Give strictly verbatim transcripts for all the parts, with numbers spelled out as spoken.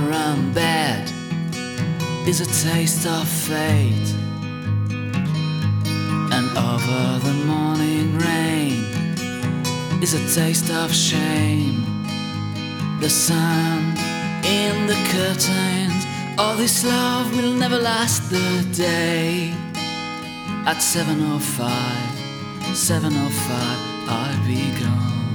and bed is a taste of fate, and over the morning rain is a taste of shame. The sun in the curtains, all this love will never last the day. At seven oh five, seven oh five, I'll be gone.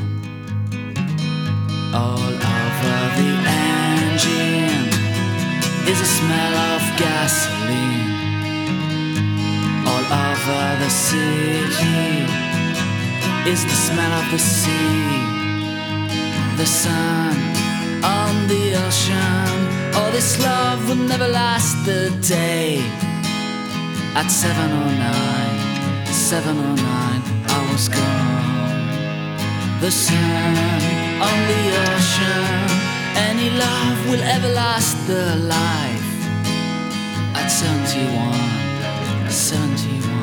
All over the engine is a smell of gasoline. All over the city is the smell of the sea. The sun on the ocean, all this love will never last the day. At seven oh nine, seven oh nine, I was gone. The sun on the ocean, any love will ever last the life. At seventy-one, seventy-one